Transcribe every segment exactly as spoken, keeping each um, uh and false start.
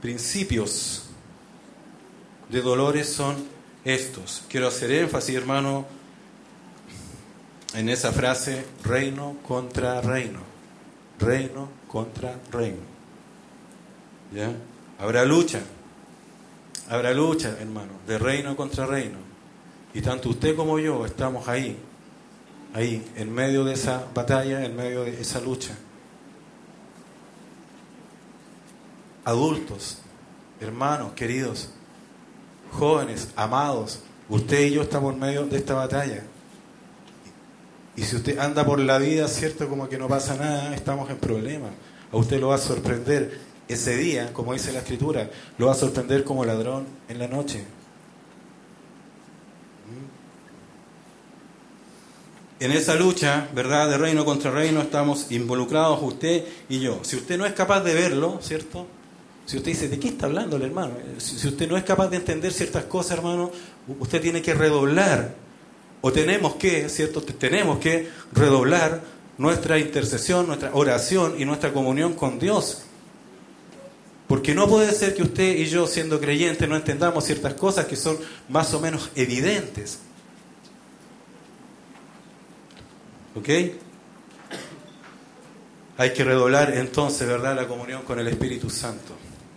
principios de dolores son estos. Quiero hacer énfasis, hermano, en esa frase, reino contra reino. Reino contra reino. ¿Ya? Habrá lucha. Habrá lucha, hermano, de reino contra reino. Y tanto usted como yo estamos ahí, ahí, en medio de esa batalla, en medio de esa lucha. Adultos, hermanos, queridos, jóvenes, amados, usted y yo estamos en medio de esta batalla. Y si usted anda por la vida, cierto, como que no pasa nada, estamos en problemas. A usted lo va a sorprender ese día, como dice la Escritura, lo va a sorprender como ladrón en la noche. En esa lucha, ¿verdad?, de reino contra reino, estamos involucrados usted y yo. Si usted no es capaz de verlo, ¿cierto? Si usted dice, ¿de qué está hablando el hermano? Si, si usted no es capaz de entender ciertas cosas, hermano, usted tiene que redoblar, o tenemos que, ¿cierto? Tenemos que redoblar nuestra intercesión, nuestra oración y nuestra comunión con Dios. Porque no puede ser que usted y yo, siendo creyentes, no entendamos ciertas cosas que son más o menos evidentes. ¿Ok? Hay que redoblar entonces, ¿verdad?, la comunión con el Espíritu Santo.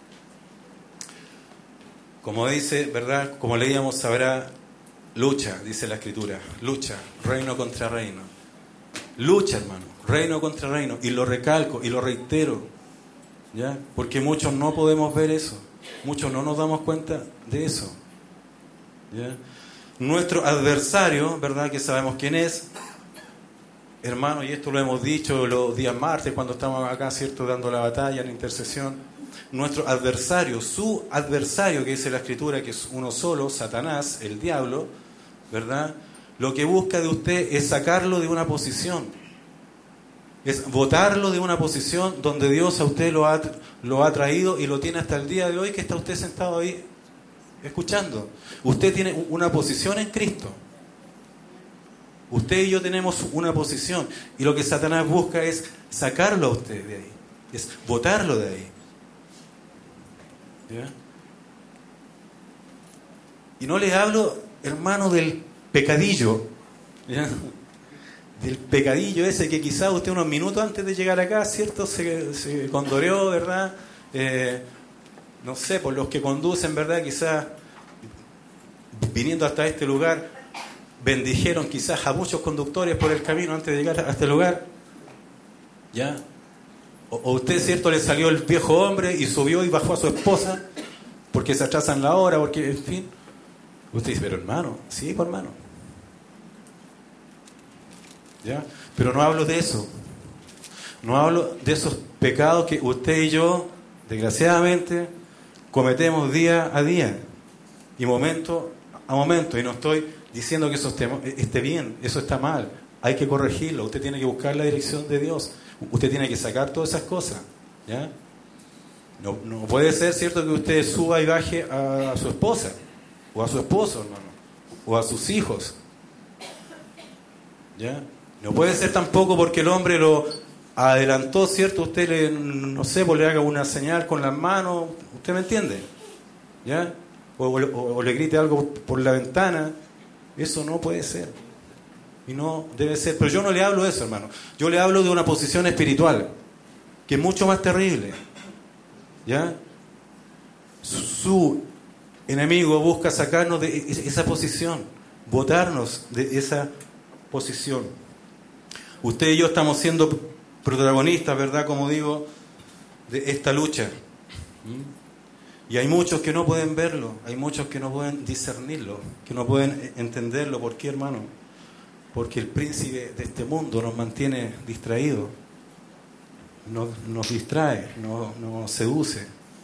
Como dice, ¿verdad?, como leíamos, habrá lucha, dice la Escritura. Lucha, reino contra reino. Lucha, hermano, reino contra reino. Y lo recalco y lo reitero, ¿ya? Porque muchos no podemos ver eso. Muchos no nos damos cuenta de eso, ¿ya? Nuestro adversario, ¿verdad?, que sabemos quién es, hermano, y esto lo hemos dicho los días martes cuando estamos acá, ¿cierto?, dando la batalla en intercesión. Nuestro adversario, su adversario, que dice la Escritura, que es uno solo, Satanás, el diablo, ¿verdad? Lo que busca de usted es sacarlo de una posición, es botarlo de una posición donde Dios a usted lo ha, lo ha traído y lo tiene hasta el día de hoy, que está usted sentado ahí escuchando. Usted tiene una posición en Cristo. Usted y yo tenemos una posición, y lo que Satanás busca es sacarlo a usted de ahí, es botarlo de ahí. ¿Ya? Y no le hablo, hermano, del pecadillo, ¿ya?, del pecadillo ese que quizás usted unos minutos antes de llegar acá, ¿cierto?, se, se condoreó, ¿verdad? Eh, no sé, por los que conducen, ¿verdad?, quizás viniendo hasta este lugar, bendijeron quizás a muchos conductores por el camino antes de llegar a este lugar, ¿ya? O, o usted, ¿cierto?, le salió el viejo hombre y subió y bajó a su esposa porque se atrasan la hora, porque, en fin. Usted dice, pero hermano, sí, pues hermano, ¿ya? Pero no hablo de eso. No hablo de esos pecados que usted y yo, desgraciadamente, cometemos día a día y momento a momento. Y no estoy diciendo que eso esté, esté bien, eso está mal. Hay que corregirlo. Usted tiene que buscar la dirección de Dios. Usted tiene que sacar todas esas cosas, ¿ya? No, no puede ser, ¿cierto?, que usted suba y baje a, a su esposa, o a su esposo, hermano, o a sus hijos, ¿ya? No puede ser tampoco porque el hombre lo adelantó, ¿cierto? Usted, le, no sé, pues le haga una señal con las manos, ¿usted me entiende? ¿Ya? O, o, o le grite algo por la ventana. Eso no puede ser. Y no debe ser. Pero yo no le hablo de eso, hermano. Yo le hablo de una posición espiritual, que es mucho más terrible, ¿ya? Su enemigo busca sacarnos de esa posición, botarnos de esa posición. Usted y yo estamos siendo protagonistas, ¿verdad?, como digo, de esta lucha. Y hay muchos que no pueden verlo, hay muchos que no pueden discernirlo, que no pueden entenderlo. ¿Por qué, hermano? Porque el príncipe de este mundo nos mantiene distraídos, nos, nos distrae, nos, nos seduce,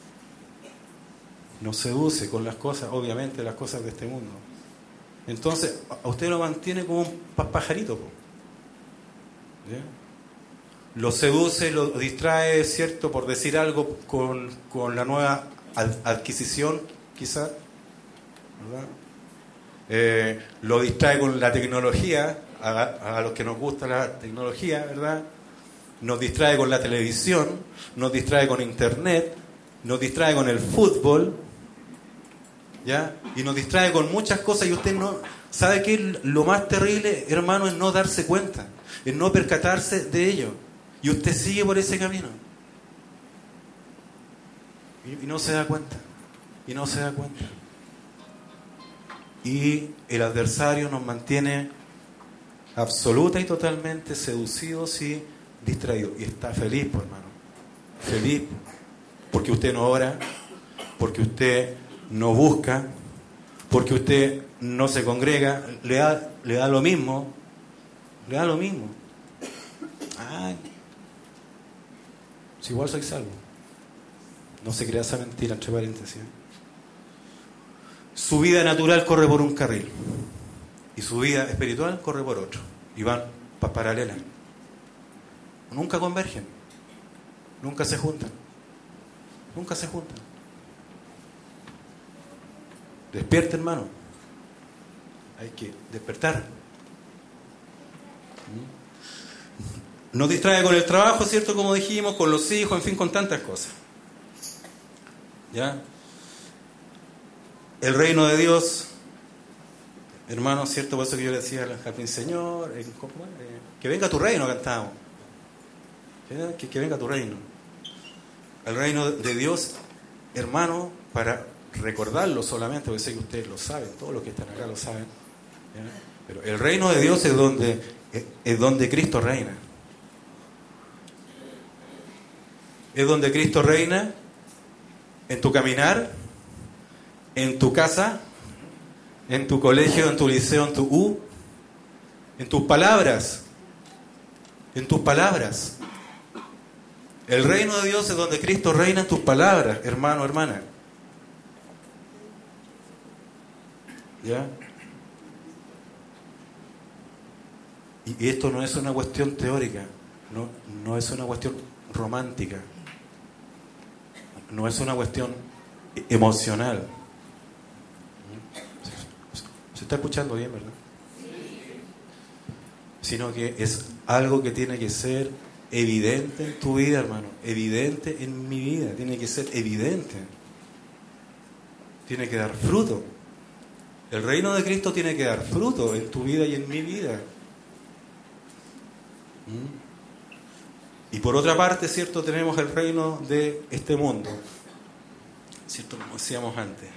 nos seduce con las cosas, obviamente las cosas de este mundo. Entonces, a usted lo mantiene como un pajarito, ¿ya? Lo seduce, lo distrae, ¿cierto?, por decir algo, con, con la nueva adquisición, quizás, ¿verdad? Eh, lo distrae con la tecnología, a, a los que nos gusta la tecnología, ¿verdad? Nos distrae con la televisión, nos distrae con internet, nos distrae con el fútbol, ¿ya? Y nos distrae con muchas cosas y usted no sabe que lo más terrible, hermano, es no darse cuenta, es no percatarse de ello. Y usted sigue por ese camino. Y, y no se da cuenta. Y no se da cuenta. Y el adversario nos mantiene absoluta y totalmente seducidos y distraídos. Y está feliz, pues, hermano. Feliz. Porque usted no ora, porque usted no busca, porque usted no se congrega, le da, le da lo mismo. Le da lo mismo. Ay, si igual soy salvo. No se crea esa mentira, entre paréntesis. Su vida natural corre por un carril y su vida espiritual corre por otro. Y van pa paralelas. Nunca convergen. Nunca se juntan. Nunca se juntan. Despierta, hermano. Hay que despertar. Nos distrae con el trabajo, ¿cierto? Como dijimos, con los hijos, en fin, con tantas cosas. ¿Ya? El reino de Dios, hermano, ¿cierto? Por eso que yo le decía al jardín, Señor, eh, ¿cómo, eh, que venga tu reino, cantamos. Que, que venga tu reino. El reino de Dios, hermano, para recordarlo solamente, porque sé que ustedes lo saben, todos los que están acá lo saben. ¿Ya? Pero el reino de Dios es donde, es, es donde Cristo reina. Es donde Cristo reina en tu caminar, en tu casa, en tu colegio, en tu liceo, en tu U, en tus palabras, en tus palabras. El reino de Dios es donde Cristo reina en tus palabras, hermano, hermana. ¿Ya? Y esto no es una cuestión teórica, no, no es una cuestión romántica, no es una cuestión emocional. ¿Se está escuchando bien, verdad? Sino que es algo que tiene que ser evidente en tu vida, hermano, evidente en mi vida, tiene que ser evidente, tiene que dar fruto. El reino de Cristo tiene que dar fruto en tu vida y en mi vida. ¿Mm? Y por otra parte, ¿cierto? Tenemos el reino de este mundo, ¿cierto? Como decíamos antes.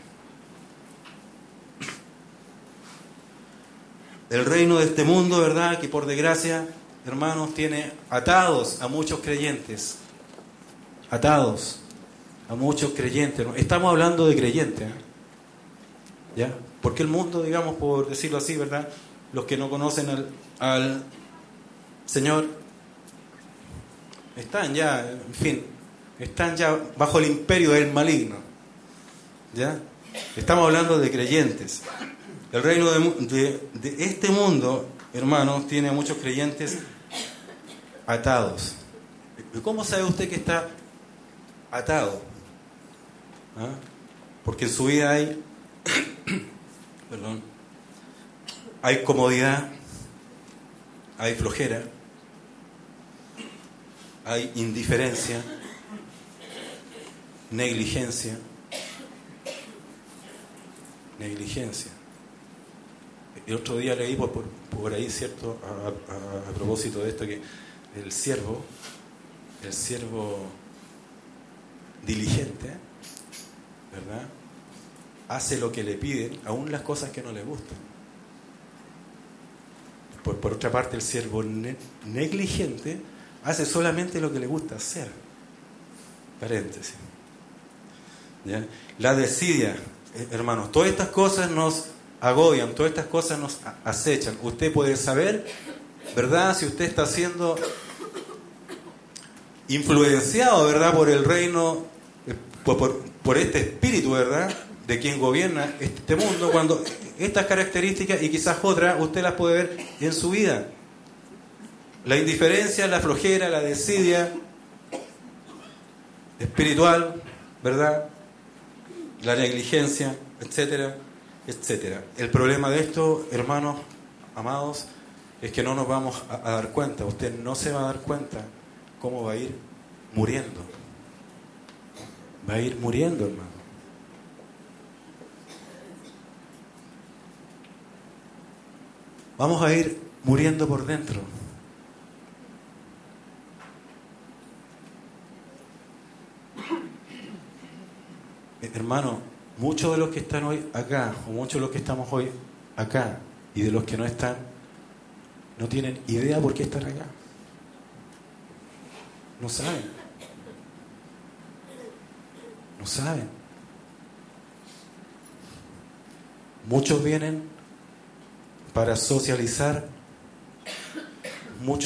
El reino de este mundo, ¿verdad? Que por desgracia, hermanos, tiene atados a muchos creyentes. Atados a muchos creyentes. Estamos hablando de creyentes, ¿eh? ¿Ya? Porque el mundo, digamos, por decirlo así, ¿verdad? Los que no conocen al, al Señor están ya, en fin, están ya bajo el imperio del maligno. ¿Ya? Estamos hablando de creyentes. El reino de, de, de este mundo, hermanos, tiene a muchos creyentes atados. ¿Cómo sabe usted que está atado? ¿Ah? Porque en su vida hay perdón, hay comodidad, hay flojera, hay indiferencia, negligencia, negligencia. El otro día leí por, por, por ahí, ¿cierto? A, a, a propósito de esto, que el siervo, el siervo diligente, ¿verdad? Hace lo que le piden, aún las cosas que no le gustan. Por, por otra parte, el siervo ne negligente hace solamente lo que le gusta hacer. Paréntesis. ¿Ya? La desidia, eh, hermanos, todas estas cosas nos agobian, todas estas cosas nos acechan. Usted puede saber, ¿verdad?, si usted está siendo influenciado, ¿verdad?, por el reino, por, por, por este espíritu, ¿verdad?, de quien gobierna este mundo, cuando estas características y quizás otras usted las puede ver en su vida. La indiferencia, la flojera, la desidia espiritual, ¿verdad?, la negligencia, etcétera, etcétera. El problema de esto, hermanos amados, es que no nos vamos a, a dar cuenta. Usted no se va a dar cuenta cómo va a ir muriendo. va a ir muriendo, hermano. Vamos a ir muriendo por dentro. Hermano, muchos de los que están hoy acá, o muchos de los que estamos hoy acá, y de los que no están, no tienen idea por qué están acá. No saben. No saben. Muchos vienen para socializar